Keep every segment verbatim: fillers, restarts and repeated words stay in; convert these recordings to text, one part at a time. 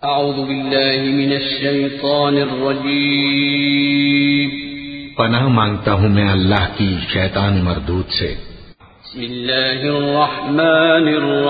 اعوذ باللہ من الشیطان الرجیم پناہ مانگتا ہوں میں اللہ کی شیطان مردود سے. بسم اللہ الرحمن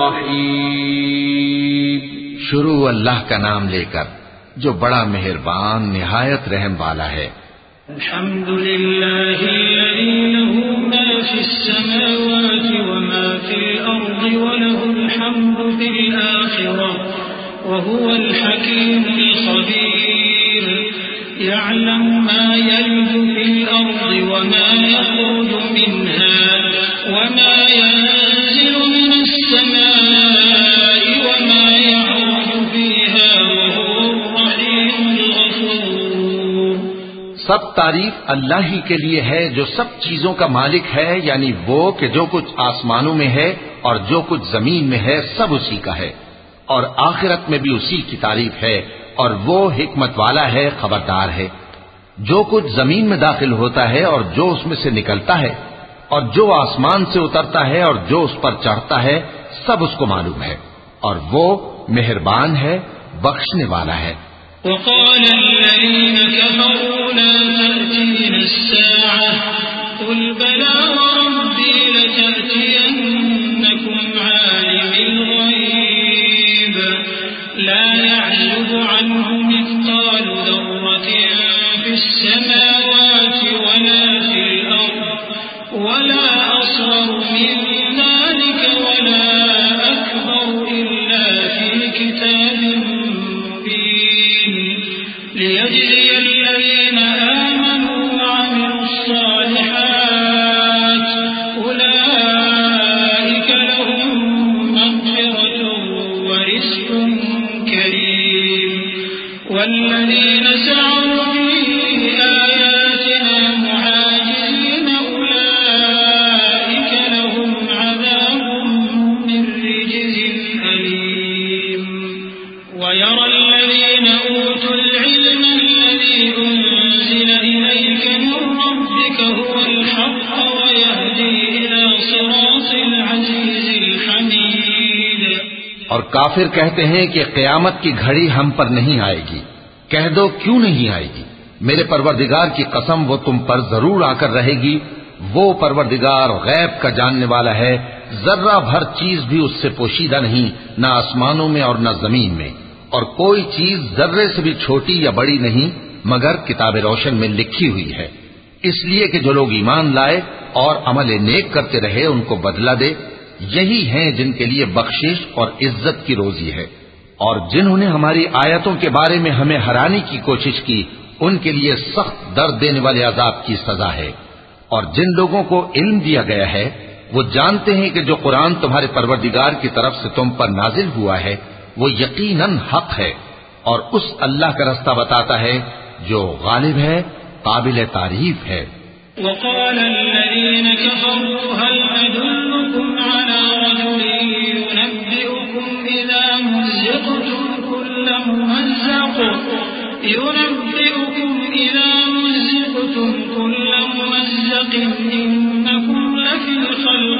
الرحیم شروع اللہ کا نام لے کر جو بڑا مہربان نہایت رحم والا ہے. الحمد للہ الذی له ما فی السماوات وما فی الارض وله الحمد فی الآخرہ وهو الحكيم الخبير يعلم ما يلج في الأرض وما يخرج منها وما ينزل من السماء وما يعرج فيها وهو الرحيم الغفور. سب تعریف اللہ ہی کے لیے ہے جو سب چیزوں کا مالک ہے، یعنی وہ کہ جو کچھ آسمانوں میں ہے اور جو کچھ زمین میں ہے سب اسی کا ہے، اور آخرت میں بھی اسی کی تعریف ہے، اور وہ حکمت والا ہے، خبردار ہے. جو کچھ زمین میں داخل ہوتا ہے اور جو اس میں سے نکلتا ہے اور جو آسمان سے اترتا ہے اور جو اس پر چڑھتا ہے سب اس کو معلوم ہے، اور وہ مہربان ہے، بخشنے والا ہے. وقال الذين كفروا لا تأتينا الساعة قل بلى وربي لتأتينكم عالم الغيب لا يعزب عنه مثقال ذرة في السماوات ولا في الأرض ولا أصغر من ذلك ولا أكبر إلا في كتاب مبين ليجزي الذين آمنوا وعملوا الصالحات أولئك لهم مغفرة ورزق كريم والذين سعوا في آياتنا معاجزين أولئك لهم عذاب من رجز أليم ويرى الذين أوتوا العلم الذي أنزل إليك من ربك هو الحق ويهدي إلى صراط العزيز الحميد. اور کافر کہتے ہیں کہ قیامت کی گھڑی ہم پر نہیں آئے گی. کہہ دو کیوں نہیں آئے گی؟ میرے پروردگار کی قسم وہ تم پر ضرور آ کر رہے گی. وہ پروردگار غیب کا جاننے والا ہے، ذرہ بھر چیز بھی اس سے پوشیدہ نہیں، نہ آسمانوں میں اور نہ زمین میں، اور کوئی چیز ذرے سے بھی چھوٹی یا بڑی نہیں مگر کتاب روشن میں لکھی ہوئی ہے. اس لیے کہ جو لوگ ایمان لائے اور عمل نیک کرتے رہے ان کو بدلہ دے. یہی ہیں جن کے لیے بخشش اور عزت کی روزی ہے، اور جنہوں نے ہماری آیتوں کے بارے میں ہمیں ہرانے کی کوشش کی ان کے لیے سخت درد دینے والے عذاب کی سزا ہے. اور جن لوگوں کو علم دیا گیا ہے وہ جانتے ہیں کہ جو قرآن تمہارے پروردگار کی طرف سے تم پر نازل ہوا ہے وہ یقیناً حق ہے، اور اس اللہ کا رستہ بتاتا ہے جو غالب ہے، قابل تعریف ہے. وقال الذين كفروا هل أدلكم على رجل ينبئكم إذا مزقتم كل ممزق ينبئكم إذا مزقتم كل ممزق إنكم لفي خلق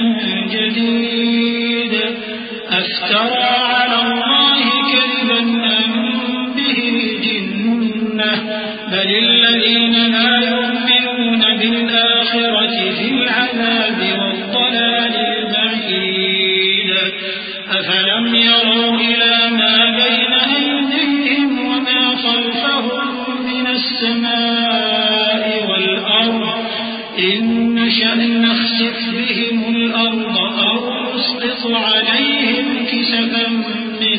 جديد أفترى على الله كذبا أم به جنة بل الذين لا يؤمنون بالآخرة في العذاب والضلال البعيد أفلم يروا إلى ما بين أيديهم وما خلفهم من السماء والأرض إن نشأ نخسف بهم الأرض أو نسقط عليهم كسفا من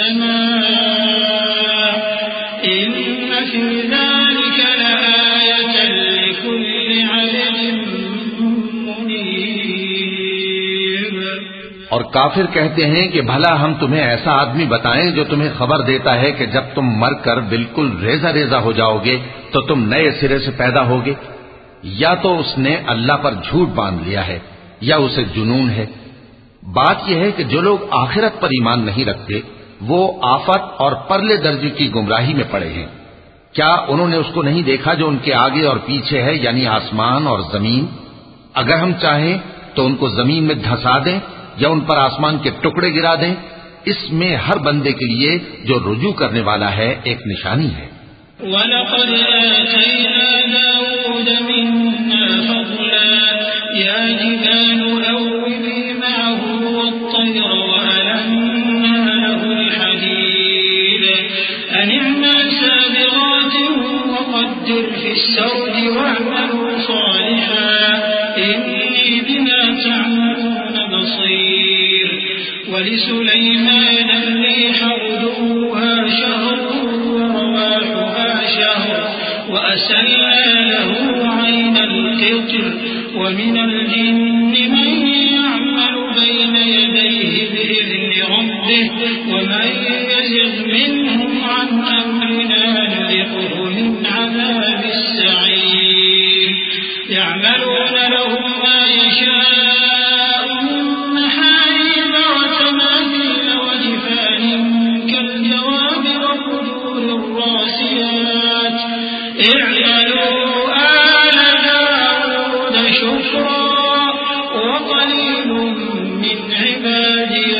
السماء إن في ذلك لآية لكل عبد منيب. اور کافر کہتے ہیں کہ بھلا ہم تمہیں ایسا آدمی بتائیں جو تمہیں خبر دیتا ہے کہ جب تم مر کر بالکل ریزہ ریزہ ہو جاؤ گے تو تم نئے سرے سے پیدا ہوگے؟ یا تو اس نے اللہ پر جھوٹ باندھ لیا ہے یا اسے جنون ہے. بات یہ ہے کہ جو لوگ آخرت پر ایمان نہیں رکھتے وہ آفت اور پرلے درجے کی گمراہی میں پڑے ہیں. کیا انہوں نے اس کو نہیں دیکھا جو ان کے آگے اور پیچھے ہے، یعنی آسمان اور زمین؟ اگر ہم چاہیں تو ان کو زمین میں دھسا دیں یا ان پر آسمان کے ٹکڑے گرا دیں، اس میں ہر بندے کے لیے جو رجوع کرنے والا ہے ایک نشانی ہے۔ وَلَقَدْ آتَيْنَا دَاوُودَ مِنَّا فَضْلًا يَا جِبَالُ أَوِّبِي مَعَهُ وَالطَّيْرَ وَأَلَنَّا لَهُ الْحَدِيدَ أَنِ اعْمَلْ سَابِغَاتٍ وَقَدِّرْ فِي السَّرْدِ وَاعْمَلُوا صَالِحًا إِنِّي بِمَا تَعْمَلُونَ بَصِيرٌ وَلِسُلَيْمَانَ الرِّيحَ غُدُوُّهَا شَهْرٌ وَرَوَاحُهَا شَهْرٌ وَأَسَلْنَا لَهُ عَيْنَ الْقِطْرِ وَمِنَ الْجِنِّ مَن يَعْمَلُ بَيْنَ يَدَيْهِ بِإِذْنِ رَبِّهِ وَمَن يَزِغْ مِنْهُمْ عَنْ أَمْرِنَا نُذِقْهُ مِنْ عَذَابِ السَّعِيرِ يَعْمَلُونَ لَهُ مَا يَشَاءُ مِن مَّحَارِيبَ وَتَمَاثِيلَ وَجِفَانٍ كَالْجَوَابِ وَقُدُورٍ رَّاسِيَاتٍ اعْمَلُوا آلَ دَاوُودَ شُكْرًا وَقَلِيلٌ مِّنْ عِبَادِيَ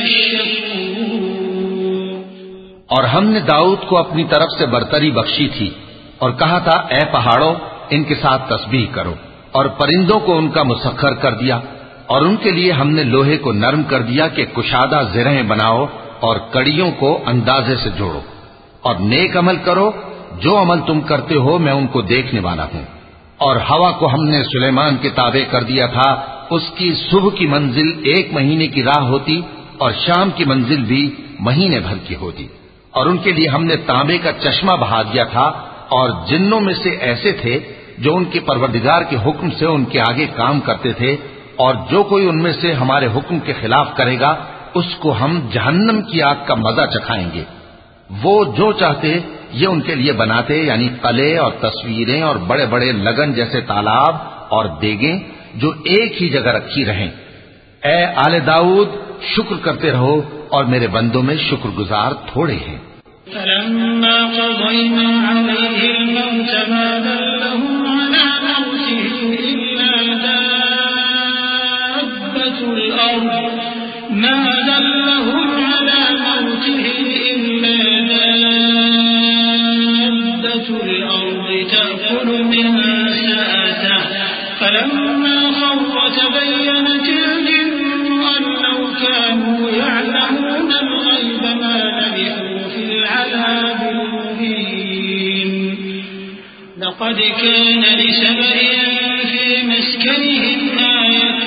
الشَّكُورُ۔ اور ہم نے داؤد کو اپنی طرف سے برتری بخشی تھی اور کہا تھا اے پہاڑوں ان کے ساتھ تسبیح کرو، اور پرندوں کو ان کا مسخر کر دیا، اور ان کے لیے ہم نے لوہے کو نرم کر دیا کہ کشادہ زرہیں بناؤ اور کڑیوں کو اندازے سے جوڑو، اور نیک عمل کرو، جو عمل تم کرتے ہو میں ان کو دیکھنے والا ہوں۔ اور ہوا کو ہم نے سلیمان کے تابع کر دیا تھا، اس کی صبح کی منزل ایک مہینے کی راہ ہوتی اور شام کی منزل بھی مہینے بھر کی ہوتی، اور ان کے لیے ہم نے تانبے کا چشمہ بہا دیا تھا، اور جنوں میں سے ایسے تھے جو ان کے پروردگار کے حکم سے ان کے آگے کام کرتے تھے، اور جو کوئی ان میں سے ہمارے حکم کے خلاف کرے گا اس کو ہم جہنم کی آگ کا مزہ چکھائیں گے۔ وہ جو چاہتے یہ ان کے لیے بناتے، یعنی قلعے اور تصویریں اور بڑے بڑے لگن جیسے تالاب اور دیگیں جو ایک ہی جگہ رکھی رہیں۔ اے آل داؤد شکر کرتے رہو، اور میرے بندوں میں شکر گزار تھوڑے ہیں۔ فَلَمَّا قَضَيْنَا عَلَيْهِ الْمَوْتَ مَا دَلَّهُمْ عَلَى مَوْتِهِ إِلَّا دَابَّةُ الْأَرْضِ مَا دَلَّهُمْ عَلَى مَوْتِهِ إِلَّا دَابَّةُ الْأَرْضِ تَأْكُلُ مِنْ سَأَتَهُ فَلَمَّا خَرَّ تَبَيَّنَتِ الْجِنُّ أَن لَّوْ كَانُوا يَعْلَمُونَ الْغَيْبَ مَا لَبِثُوا فِي الْعَذَابِ الْمُهِينِ لَقَدْ كَانَ لِسَبَإٍ فِي مَسْكَنِهِمْ آيَةٌ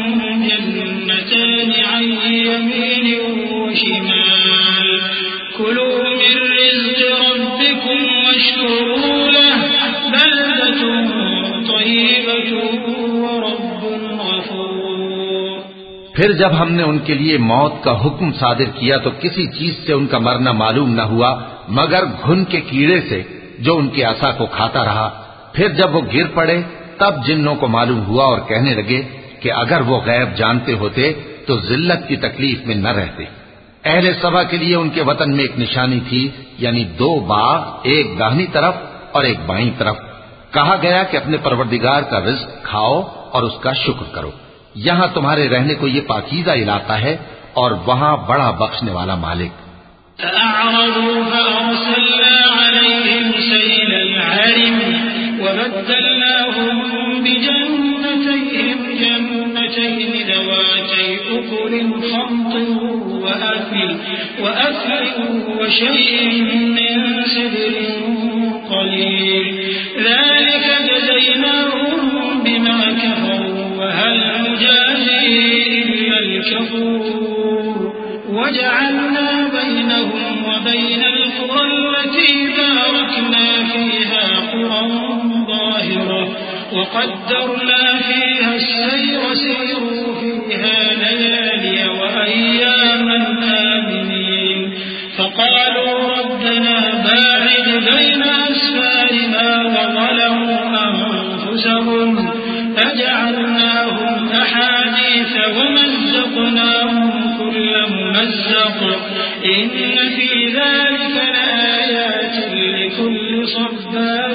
جَنَّتَانِ عَن يَمِينٍ وَشِمَالٍ كُلُوا مِن رِّزْقِ رَبِّكُمْ وَاشْكُرُوا لَهُ بَلْدَةٌ طَيِّبَةٌ وَرَبٌّ غَفُورٌ۔ پھر جب ہم نے ان کے لیے موت کا حکم صادر کیا تو کسی چیز سے ان کا مرنا معلوم نہ ہوا مگر گھن کے کیڑے سے جو ان کے عصا کو کھاتا رہا۔ پھر جب وہ گر پڑے تب جنوں کو معلوم ہوا اور کہنے لگے کہ اگر وہ غیب جانتے ہوتے تو ذلت کی تکلیف میں نہ رہتے۔ اہل سبا کے لیے ان کے وطن میں ایک نشانی تھی، یعنی دو باغ، ایک داہنی طرف اور ایک بائیں طرف۔ کہا گیا کہ اپنے پروردگار کا رزق کھاؤ اور اس کا شکر کرو، یہاں تمہارے رہنے کو یہ پاکیزہ علاقہ ہے اور وہاں بڑا بخشنے والا مالک۔ فأعرضوا فأرسلنا عليهم سيل العرم وبدلناهم بجنتيهم جنتين ذواتي أكل خمط وأثل وأثل وشيء من سدر قليل ذلك جزيناهم بما كفروا وهل نجازي إلا الكفور وجعلنا بينهم وبين القرى التي باركنا فيها قرى ظاهرة وقدرنا فيها السير سيروا فيها ليالي وأياما آمنين فقالوا ربنا باعد بين أسفارنا وظلموا أنفسهم فجعلناهم أحاديث ومزقناهم كل ممزق إن في ذلك لآيات لكل صبار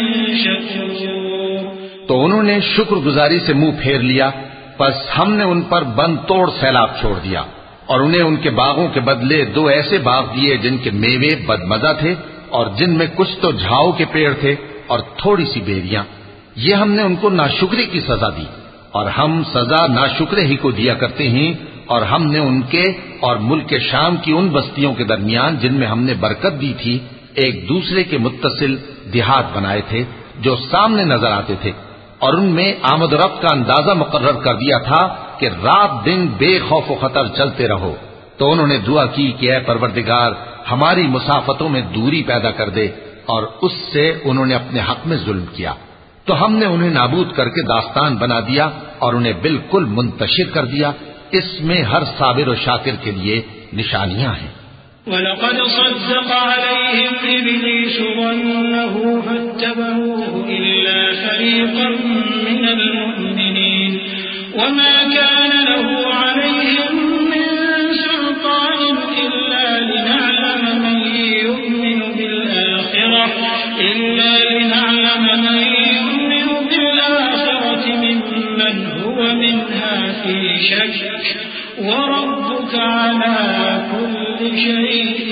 شكور۔ تو انہوں نے شکر گزاری سے منہ پھیر لیا، پس ہم نے ان پر بند توڑ سیلاب چھوڑ دیا، اور انہیں ان کے باغوں کے بدلے دو ایسے باغ دیے جن کے میوے بدمزہ تھے اور جن میں کچھ تو جھاؤ کے پیڑ تھے اور تھوڑی سی بیریاں. یہ ہم نے ان کو ناشکری کی سزا دی، اور ہم سزا ناشکرے ہی کو دیا کرتے ہیں. اور ہم نے ان کے اور ملک شام کی ان بستیوں کے درمیان جن میں ہم نے برکت دی تھی ایک دوسرے کے متصل دیہات بنائے تھے جو سامنے نظر آتے تھے، اور ان میں آمد و رفت کا اندازہ مقرر کر دیا تھا کہ رات دن بے خوف و خطر چلتے رہو. تو انہوں نے دعا کی کہ اے پروردگار ہماری مسافتوں میں دوری پیدا کر دے، اور اس سے انہوں نے اپنے حق میں ظلم کیا. تو ہم نے انہیں نابود کر کے داستان بنا دیا اور انہیں بالکل منتشر کر دیا. اس میں ہر صابر و شاکر کے لیے نشانیاں ہیں. وَلَقَدْ صَدَّقَ عَلَيْهِمْ إِبْلِيسُ ظَنَّهُ فَاتَّبَعُوهُ إِلَّا فَرِيقًا مِّنَ الْمُؤْمِنِينَ وَمَا كَانَ لَهُ عَلَيْهِمْ مِّن سُلْطَانٍ إِلَّا لِنَعْلَمَ مَن يُؤْمِنُ بِالْآخِرَةِ إِلَّا لِنَعْلَمَ مَن يُؤْمِنُ بِالْآخِرَةِ مِمَّنْ هُوَ مِنْهَا فِي شَكٍّ وَرَبُّكَ عَلَى كُلِّ شَيْءٍ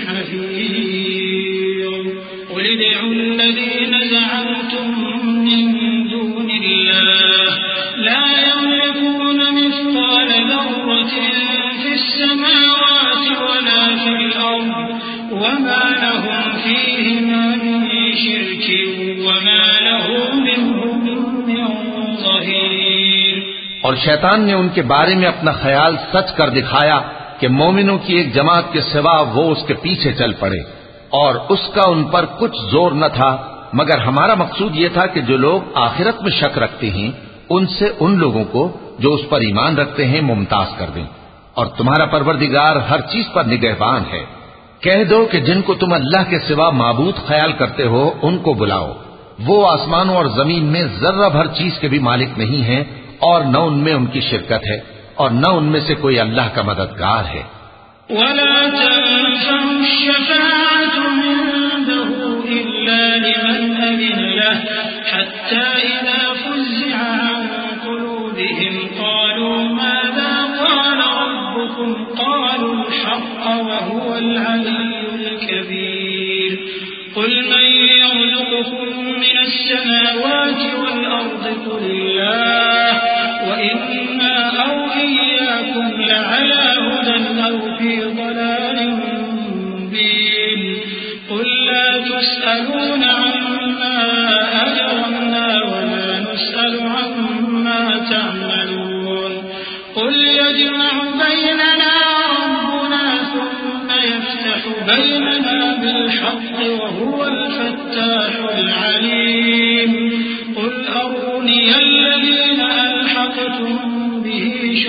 حَفِيظٌ. قُلِ ادْعُوا الَّذِينَ زَعَمْتُم مِّن دُونِ اللَّهِ لَا يَمْلِكُونَ مِثْقَالَ ذَرَّةٍ فِي السَّمَاوَاتِ وَلَا فِي الْأَرْضِ وَمَا لَهُمْ فِيهِمَا مِن شِرْكٍ وَمَا لَهُ مِنْهُم مِّن ظَهِيرٍ. اور شیطان نے ان کے بارے میں اپنا خیال سچ کر دکھایا کہ مومنوں کی ایک جماعت کے سوا وہ اس کے پیچھے چل پڑے، اور اس کا ان پر کچھ زور نہ تھا، مگر ہمارا مقصود یہ تھا کہ جو لوگ آخرت میں شک رکھتے ہیں ان سے ان لوگوں کو جو اس پر ایمان رکھتے ہیں ممتاز کر دیں. اور تمہارا پروردگار ہر چیز پر نگہبان ہے. کہہ دو کہ جن کو تم اللہ کے سوا معبود خیال کرتے ہو ان کو بلاؤ. وہ آسمانوں اور زمین میں ذرہ بھر چیز کے بھی مالک نہیں ہیں، اور نہ ان میں ان کی شرکت ہے، اور نہ ان میں سے کوئی اللہ کا مددگار ہے. وَلَا تَنفَعُ الشَّفَاعَةُ عِندَهُ إِلَّا لِمَنْ أَذِنَ لَهُ حَتَّى إِذَا فُزِّعَ عَن قُلُوبِهِمْ قَالُوا مَاذَا قَالَ رَبُّكُمْ قَالُوا الْحَقَّ وَهُوَ الْعَلِيُّ الْكَبِيرُ. قُلْ مَن يَرْزُقُكُم مِّنَ السَّمَاوَاتِ وَالْأَرْضِ قُلِ اللَّهُ وَإِنَّا أَوْ إِيَّاكُمْ لَعَلَىٰ هُدًى أَوْ فِي ضَلَالٍ مُّبِينٍ. قُل لَّا تُسْأَلُونَ عَمَّا أَجْرَمْنَا وَلَا نُسْأَلُ عَمَّا تَعْمَلُونَ. قُلْ يَجْمَعُ بَيْنَنَا رَبُّنَا ثُمَّ يَفْتَحُ بَيْنَنَا بِالْحَقِّ وَهُوَ الْفَتَّاحُ الْعَلِيمُ. قُلْ أَرُونِيَ الَّذِينَ أَلْحَقْتُم بِهِ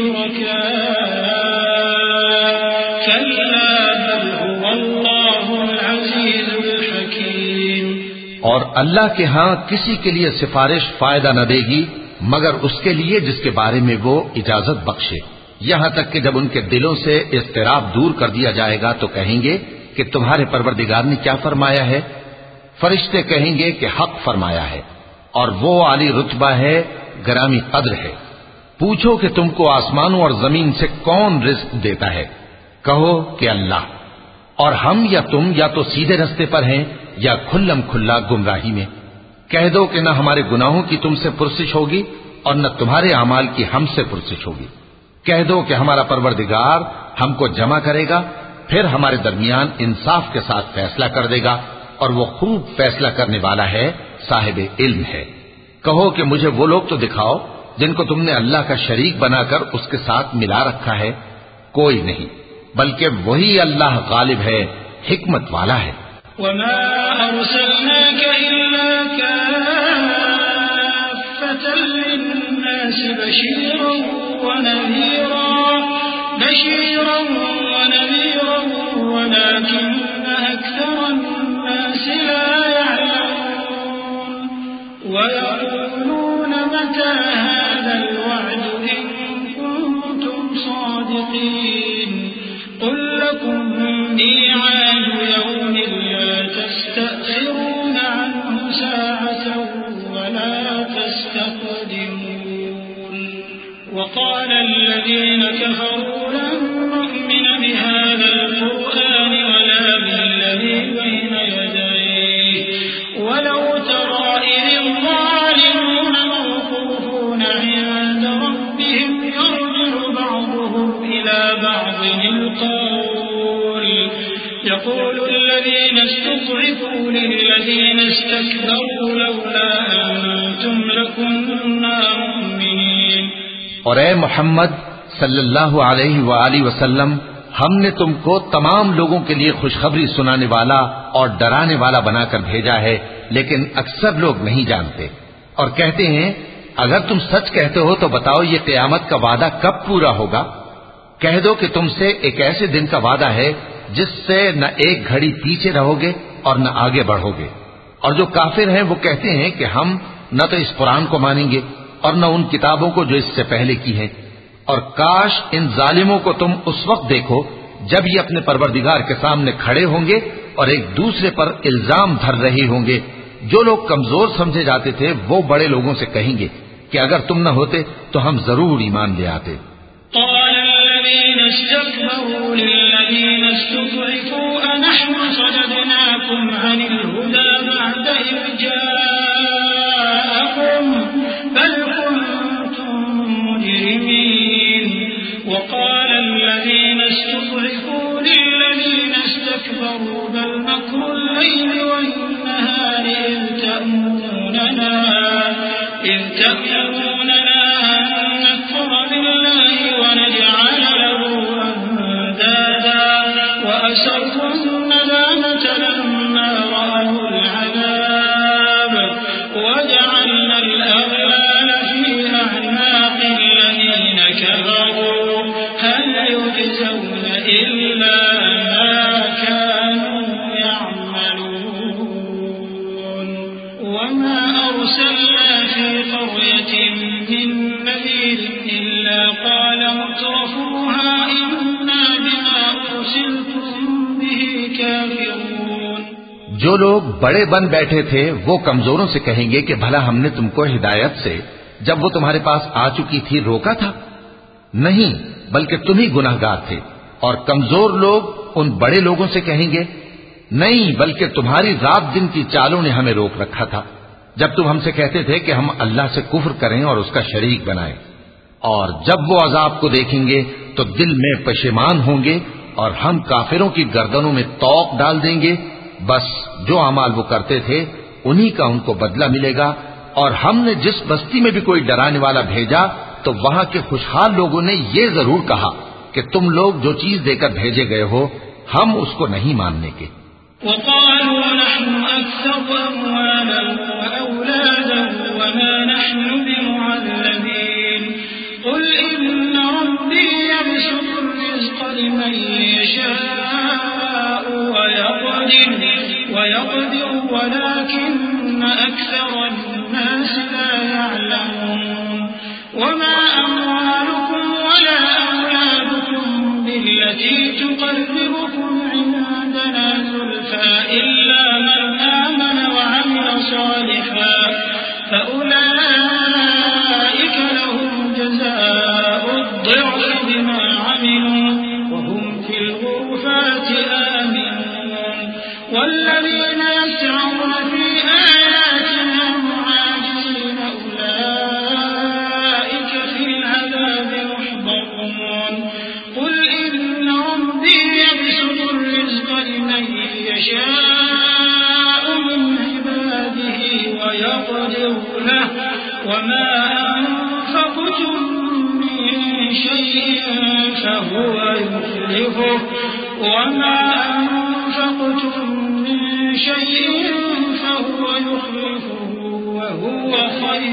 شُرَكَاءَ كَلَّا بَلْ هُوَ اللَّهُ الْعَزِيزُ الْحَكِيمُ. اور اللہ کے ہاں کسی کے لیے سفارش فائدہ نہ دے گی مگر اس کے لیے جس کے بارے میں وہ اجازت بخشے، یہاں تک کہ جب ان کے دلوں سے اضطراب دور کر دیا جائے گا تو کہیں گے کہ تمہارے پروردگار نے کیا فرمایا ہے؟ فرشتے کہیں گے کہ حق فرمایا ہے، اور وہ عالی رتبہ ہے، گرامی قدر ہے. پوچھو کہ تم کو آسمانوں اور زمین سے کون رزق دیتا ہے؟ کہو کہ اللہ. اور ہم یا تم یا تو سیدھے رستے پر ہیں یا کھلم کھلا گمراہی میں. کہہ دو کہ نہ ہمارے گناہوں کی تم سے پرسش ہوگی اور نہ تمہارے اعمال کی ہم سے پرسش ہوگی. کہہ دو کہ ہمارا پروردگار ہم کو جمع کرے گا، پھر ہمارے درمیان انصاف کے ساتھ فیصلہ کر دے گا، اور وہ خوب فیصلہ کرنے والا ہے، صاحب علم ہے. کہو کہ مجھے وہ لوگ تو دکھاؤ جن کو تم نے اللہ کا شریک بنا کر اس کے ساتھ ملا رکھا ہے. کوئی نہیں، بلکہ وہی اللہ غالب ہے، حکمت والا ہے. وَمَا أَرْسَلْنَاكَ إِلَّا كَافَّةً لِّلنَّاسِ بَشِيرًا وَنَذِيرًا بَشِيرًا وَنَذِيرًا وَلَٰكِنَّ أَكْثَرَ النَّاسِ لَا يَعْلَمُونَ. وَيَقُولُونَ مَتَىٰ هَٰذَا الْوَعْدُ إِن كُنتُمْ صَادِقِينَ. قُل لَّكُم مِّيعَادُ يَوْمٍ لَّا تَسْتَأْخِرُونَ عَنْهُ سَاعَةً وَلَا تَسْتَقْدِمُونَ. وَقَالَ الَّذِينَ كَفَرُوا لَن نُّؤْمِنَ الذين استضعفوا للذين استكبروا لولا أنتم لكنا مؤمنين. اور اے محمد صلی اللہ علیہ وآلہ وسلم، ہم نے تم کو تمام لوگوں کے لیے خوشخبری سنانے والا اور ڈرانے والا بنا کر بھیجا ہے، لیکن اکثر لوگ نہیں جانتے اور کہتے ہیں اگر تم سچ کہتے ہو تو بتاؤ یہ قیامت کا وعدہ کب پورا ہوگا؟ کہہ دو کہ تم سے ایک ایسے دن کا وعدہ ہے جس سے نہ ایک گھڑی پیچھے رہو گے اور نہ آگے بڑھو گے. اور جو کافر ہیں وہ کہتے ہیں کہ ہم نہ تو اس قرآن کو مانیں گے اور نہ ان کتابوں کو جو اس سے پہلے کی ہیں. اور کاش ان ظالموں کو تم اس وقت دیکھو جب یہ اپنے پروردگار کے سامنے کھڑے ہوں گے اور ایک دوسرے پر الزام دھر رہے ہوں گے. جو لوگ کمزور سمجھے جاتے تھے وہ بڑے لوگوں سے کہیں گے کہ اگر تم نہ ہوتے تو ہم ضرور ایمان لے آتے. قال الذين استكبروا للذين استضعفوا أنحن صددناكم عن الهدى بعد إذ جاءكم بل كنتم مجرمين. وقال الذين استضعفوا للذين استكبروا بل مكر الليل والنهار إذ تأمروننا إذ تأمروننا أن نكفر بالله ونجعل له أندادا وأسروا الندامة لما رأوا العذاب وجعلنا الأغلال في أعناق الذين كفروا هل يجزون إلا ما كانوا يعملون. وما أرسلنا في قرية من نذير إلا قال مترفوها إنا بما أرسلتم به كافرون. جو لوگ بڑے بن بیٹھے تھے وہ کمزوروں سے کہیں گے کہ بھلا ہم نے تم کو ہدایت سے جب وہ تمہارے پاس آ چکی تھی روکا تھا؟ نہیں، بلکہ تم ہی گناہگار تھے. اور کمزور لوگ ان بڑے لوگوں سے کہیں گے نہیں، بلکہ تمہاری رات دن کی چالوں نے ہمیں روک رکھا تھا جب تم ہم سے کہتے تھے کہ ہم اللہ سے کفر کریں اور اس کا شریک بنائیں. اور جب وہ عذاب کو دیکھیں گے تو دل میں پشیمان ہوں گے اور ہم کافروں کی گردنوں میں توق ڈال دیں گے. بس جو اعمال وہ کرتے تھے انہی کا ان کو بدلہ ملے گا. اور ہم نے جس بستی میں بھی کوئی ڈرانے والا بھیجا تو وہاں کے خوشحال لوگوں نے یہ ضرور کہا کہ تم لوگ جو چیز دے کر بھیجے گئے ہو ہم اس کو نہیں ماننے کے. وقالوا نحن أكثر أموالا وأولادا وما نحن بمعذبين. قل إن ربي يبسط الرزق لمن يشاء ويقدر ويقدر ولكن أكثر الناس لا يعلمون. وما أموالكم ولا أولادكم بالتي تقربكم عندنا زلفى إلا من آمن وعمل صالحا فأولئك لهم جزاء الضعف بما عملوا وهم في الغرفات آمنون. والذين يسعون في آياتنا معاجزين أولئك في العذاب محضرون. قل إن ربي يبسط الرزق لمن يشاء من عباده ويقدر له وما أنفقتم من شيء فهو يخلفه وما أنفقتم من شيء فهو يخلفه وهو خير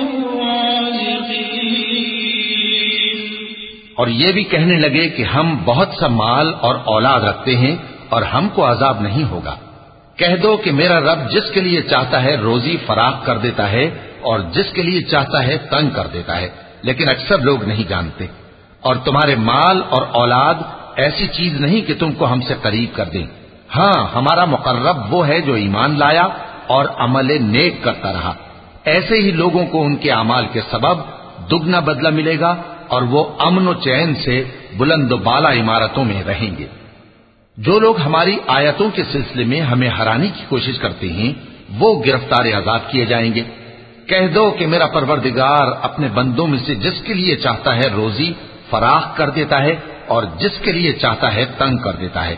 الرازقين. اور یہ بھی کہنے لگے کہ ہم بہت سا مال اور اولاد رکھتے ہیں اور ہم کو عذاب نہیں ہوگا. کہہ دو کہ میرا رب جس کے لیے چاہتا ہے روزی فراخ کر دیتا ہے اور جس کے لیے چاہتا ہے تنگ کر دیتا ہے، لیکن اکثر لوگ نہیں جانتے. اور تمہارے مال اور اولاد ایسی چیز نہیں کہ تم کو ہم سے قریب کر دیں. ہاں، ہمارا مقرب وہ ہے جو ایمان لایا اور عمل نیک کرتا رہا. ایسے ہی لوگوں کو ان کے اعمال کے سبب دگنا بدلہ ملے گا اور وہ امن و چین سے بلند و بالا عمارتوں میں رہیں گے. جو لوگ ہماری آیتوں کے سلسلے میں ہمیں ہرانے کی کوشش کرتے ہیں وہ گرفتار عذاب کیے جائیں گے. کہہ دو کہ میرا پروردگار اپنے بندوں میں سے جس کے لیے چاہتا ہے روزی فراخ کر دیتا ہے اور جس کے لیے چاہتا ہے تنگ کر دیتا ہے.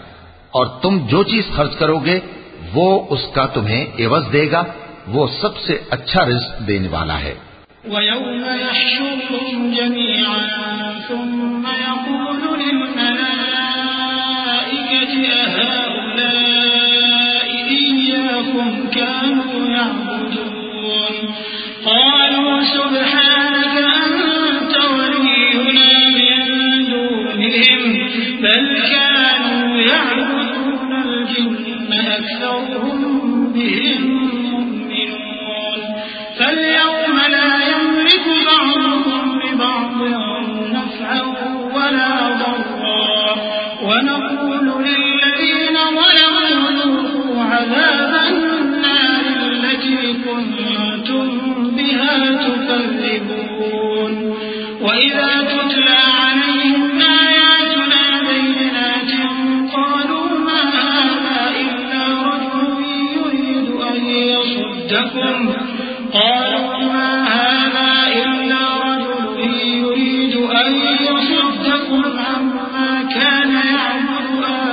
اور تم جو چیز خرچ کرو گے وہ اس کا تمہیں عوض دے گا، وہ سب سے اچھا رزق دینے والا ہے۔ وَيَوْمَ يَحْشُرُهُمْ جَمِيعًا ثُمَّ يَقُولُ لِلْمَلَائِكَةِ أَهَؤُلَاءِ إِيَّاكُمْ كَانُوا يَعْبُدُونَ قَالُوا سُبْحَانَكَ أَنْتَ وَلِيُّنَا مِنْ دُونِهِمْ بَلْ كَانُوا يَعْبُدُونَ الْجِنَّ أَكْثَرُهُم بِهِم مُؤْمِنُونَ فَالْيَوْمَ لَا يَمْلِكُ بَعْضُكُمْ لِبَعْضٍ نَفْعًا وَلَا ضَرًّا وَنَقُولُ لِلَّذِينَ ظَلَمُوا ذُوقُوا عَذَابَ النَّارِ الَّتِي كُنتُمْ بِهَا تُكَذِّبُونَ وَإِذَا تُتْلَى عَلَيْهِمْ آيَاتُنَا بَيِّنَاتٍ قَالُوا مَا هَذَا إِلَّا رَجُلٌ يُرِيدُ أَن يَصُدَّكُمْ قالوا ما هذا إلا رجل يريد أن يصدكم عما كان يعبد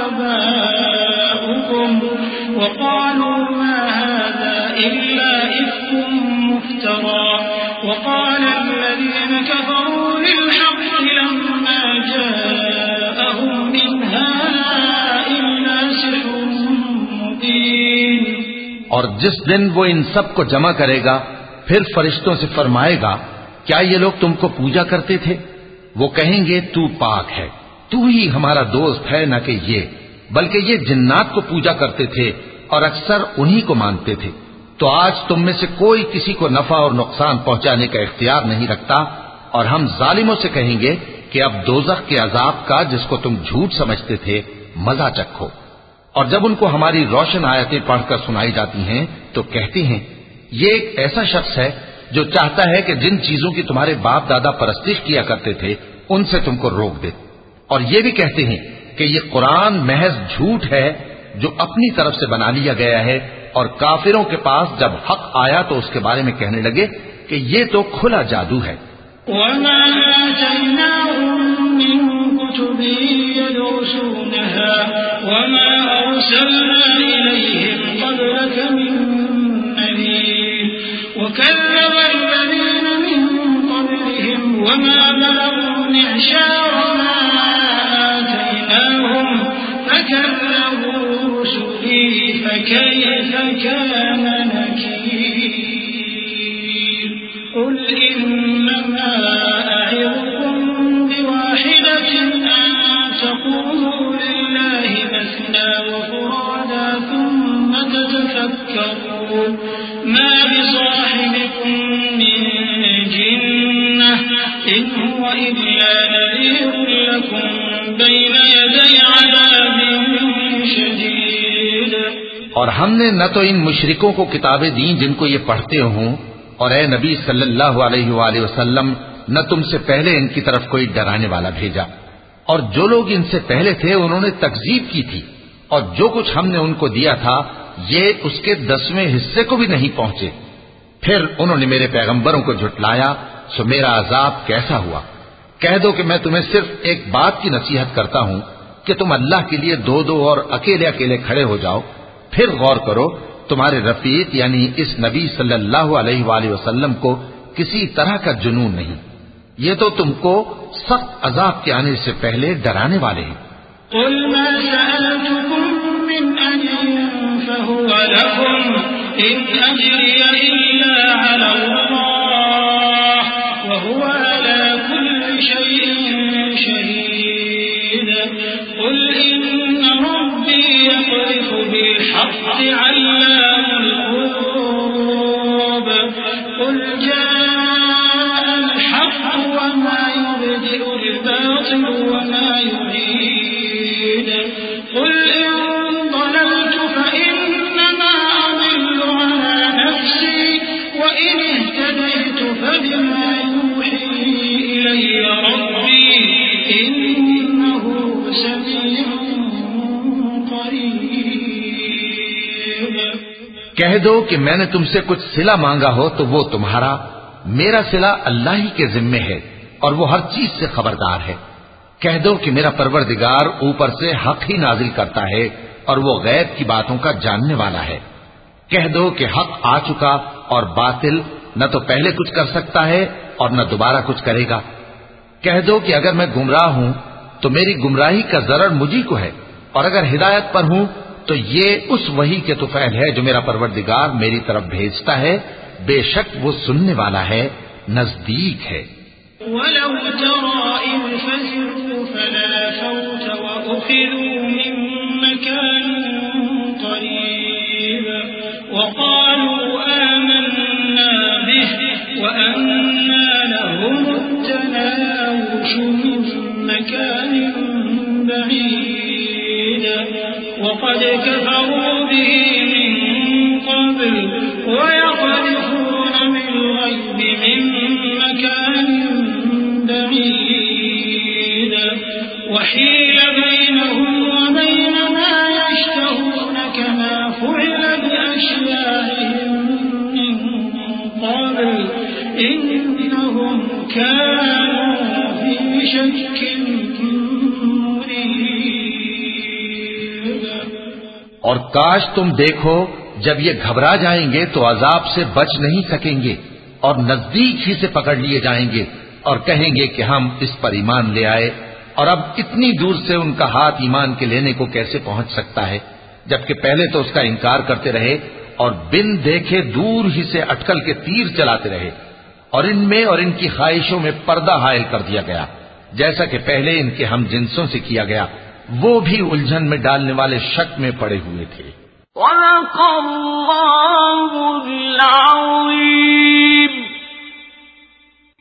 آباؤكم وقالوا ما هذا إلا إفك مفترى وقال الذين كفروا للحق لما جاءهم إن هذا إلا سحر مبين۔ اور جس دن وہ ان سب کو جمع کرے گا پھر فرشتوں سے فرمائے گا کیا یہ لوگ تم کو پوجا کرتے تھے؟ وہ کہیں گے تو پاک ہے، تو ہی ہمارا دوست ہے، نہ کہ یہ، بلکہ یہ جنات کو پوجا کرتے تھے اور اکثر انہی کو مانتے تھے۔ تو آج تم میں سے کوئی کسی کو نفع اور نقصان پہنچانے کا اختیار نہیں رکھتا، اور ہم ظالموں سے کہیں گے کہ اب دوزخ کے عذاب کا جس کو تم جھوٹ سمجھتے تھے مزہ چکھو۔ اور جب ان کو ہماری روشن آیتیں پڑھ کر سنائی جاتی ہیں تو کہتے ہیں یہ ایک ایسا شخص ہے جو چاہتا ہے کہ جن چیزوں کی تمہارے باپ دادا پرستش کیا کرتے تھے ان سے تم کو روک دے، اور یہ بھی کہتے ہیں کہ یہ قرآن محض جھوٹ ہے جو اپنی طرف سے بنا لیا گیا ہے، اور کافروں کے پاس جب حق آیا تو اس کے بارے میں کہنے لگے کہ یہ تو کھلا جادو ہے۔ وَمَا آتَيْنَاهُم مِّن كُتُبٍ يَدْرُسُونَهَا وَمَا أَرْسَلْنَا إِلَيْهِمْ قَبْلَكَ مِن نَّذِيرٍ وَكَذَّبَ الَّذِينَ مِن قَبْلِهِمْ وَمَا بَلَغُوا مِعْشَارَ مَا آتَيْنَاهُمْ فَكَذَّبُوا رُسُلِي فَكَيْفَ كَانَ نَكِيرِ قُلْ إِنَّمَا أَعِظُكُم بِوَاحِدَةٍ أَن تَقُومُوا لِلَّهِ مَثْنَىٰ وَفُرَادَىٰ ثُمَّ تَتَفَكَّرُوا مَا بِصَاحِبِكُم مِّن جِنَّةٍ إِنْ هُوَ إِلَّا نَذِيرٌ لَّكُم بَيْنَ يَدَيْ عَذَابٍ شَدِيدٍ۔ اور ہم نے نہ تو ان مشرکوں کو کتابیں دیں جن کو یہ پڑھتے ہوں، اور اے نبی صلی اللہ علیہ وآلہ وسلم نہ تم سے پہلے ان کی طرف کوئی ڈرانے والا بھیجا، اور جو لوگ ان سے پہلے تھے انہوں نے تکذیب کی تھی، اور جو کچھ ہم نے ان کو دیا تھا یہ اس کے دسویں حصے کو بھی نہیں پہنچے۔ پھر انہوں نے میرے پیغمبروں کو جھٹلایا، سو میرا عذاب کیسا ہوا۔ کہہ دو کہ میں تمہیں صرف ایک بات کی نصیحت کرتا ہوں کہ تم اللہ کے لیے دو دو اور اکیلے اکیلے کھڑے ہو جاؤ، پھر غور کرو تمہارے رفیق یعنی اس نبی صلی اللہ علیہ وآلہ وسلم کو کسی طرح کا جنون نہیں، یہ تو تم کو سخت عذاب کے آنے سے پہلے ڈرانے والے ہیں۔ قل ما سألتكم من أجر فهو لكم إن أجري إلا على الله وهو على كل شيء شهيد قل إن ربي يقذف بالحق علام الغيوب قل جاء الحق وما يبدئ الباطل وما يعيد قل إن ضللت فإنما أضل على نفسي وإن اهتديت فبما يوحي إلي ربي إنه سميع قريب۔ کہہ دو کہ میں نے تم سے کچھ صلہ مانگا ہو تو وہ تمہارا، میرا صلہ اللہ ہی کے ذمے ہے اور وہ ہر چیز سے خبردار ہے۔ کہہ دو کہ میرا پروردگار اوپر سے حق ہی نازل کرتا ہے اور وہ غیب کی باتوں کا جاننے والا ہے۔ کہہ دو کہ حق آ چکا اور باطل نہ تو پہلے کچھ کر سکتا ہے اور نہ دوبارہ کچھ کرے گا۔ کہہ دو کہ اگر میں گمراہ ہوں تو میری گمراہی کا ضرر مجھی کو ہے، اور اگر ہدایت پر ہوں تو یہ اس وحی کے طفیل ہے جو میرا پروردگار میری طرف بھیجتا ہے، بے شک وہ سننے والا ہے، نزدیک ہے۔ وَلَوْ تَرَىٰ إِذْ فَزِعُوا فَلَا فَوْتَ وَأُخِذُوا مِن مَّكَانٍ قَرِيبٍ وَقَالُوا آمَنَّا بِهِ وَأَنَّىٰ لَهُمُ التَّنَاوُشُ مِن مَّكَانٍ بَعِيدٍ وَقَدْ كَفَرُوا بِهِ مِن قَبْلُ وَيَقْذِفُونَ بِالْغَيْبِ مِن مَّكَانٍ بعيد وحيل بينهم وبين ما يشتهون كما فعل بأشياعهم من قبل إنهم كانوا في شك مريب۔ اور کاش تم دیکھو جب یہ گھبرا جائیں گے تو عذاب سے بچ نہیں سکیں گے اور نزدیک ہی سے پکڑ لیے جائیں گے اور کہیں گے کہ ہم اس پر ایمان لے آئے، اور اب اتنی دور سے ان کا ہاتھ ایمان کے لینے کو کیسے پہنچ سکتا ہے، جبکہ پہلے تو اس کا انکار کرتے رہے اور بن دیکھے دور ہی سے اٹکل کے تیر چلاتے رہے، اور ان میں اور ان کی خواہشوں میں پردہ حائل کر دیا گیا، جیسا کہ پہلے ان کے ہم جنسوں سے کیا گیا، وہ بھی الجھن میں ڈالنے والے شک میں پڑے ہوئے تھے۔ وَلَقَ اللَّهُ